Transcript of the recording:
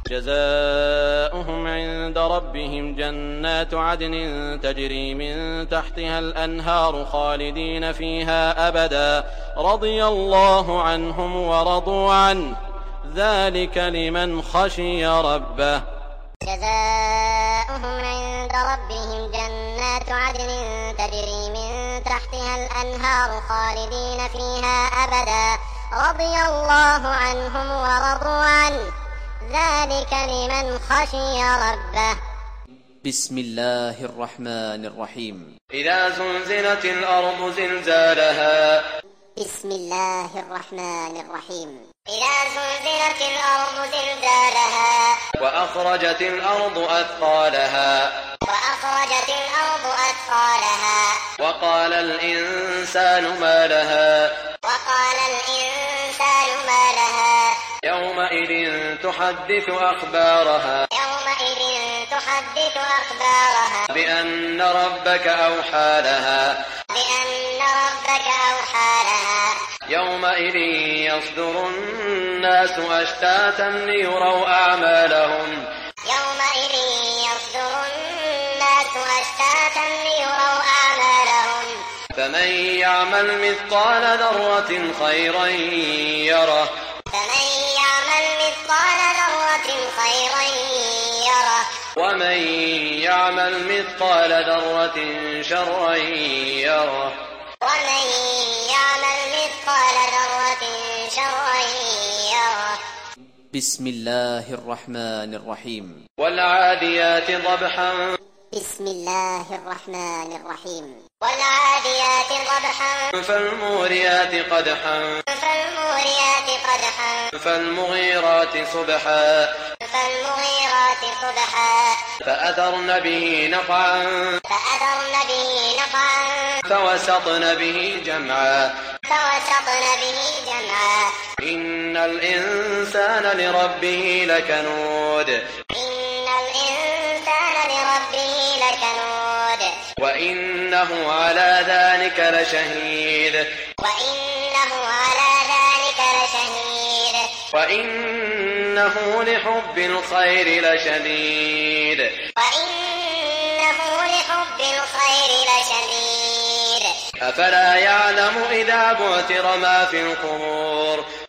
جزاؤهم عند ربهم جنات عدن تجري من تحتها الأنهار خالدين فيها أبدا رضي الله عنهم ورضوا عنه ذلك لمن خشي ربه. جزاؤهم عند ربهم جنات عدن تجري من تحتها الأنهار خالدين فيها أبدا رضي الله عنهم ورضوا عنه ذلك لمن خشي ربه. بسم الله الرحمن الرحيم. إذا زلزلت الأرض زلزالها. بسم الله الرحمن الرحيم. إذا زلزلت الأرض زلزالها. وأخرجت الأرض أثقالها. وأخرجت الأرض أثقالها. وقال الإنسان ما لها. وقال الإنسان ما لها. يومئذ تحدث أخبارها. يومئذ تحدث أخبارها. بأن ربك أوحى لها. بأن ربك أوحى لها. يومئذ يصدر الناس أشتاتا ليروا أعمالهم. يومئذ يصدر الناس أشتاتا ليروا أعمالهم. فمن يعمل مثقال ذرة خيرا يره. فمن يعمل مثقال ذرة خيرا يره. ومن يعمل مثقال ذرة شرا يره. ومن يعمل مثقال ذرة شرا يره. بسم الله الرحمن الرحيم. والعاديات ضبحا. بسم الله الرحمن الرحيم. والعاديات ضبحا. فالموريات قدحا. فالموريات قدحا. فالمغيرات صبحا. فالمغيرات صبحا. فأثرن به نقعا. فأثرن به نقعا. فوسطن به جمعا. فوسطن به جمعا. إن الإنسان لربه لكنود. إن الإنسان لربه لكنود. وإنه على ذلك لشهيد. وإنه على ذلك لشهيد. وإنه لحب الخير لشديد. وإنه لحب الخير لشديد. أفلا يعلم إذا بعثر ما في القبور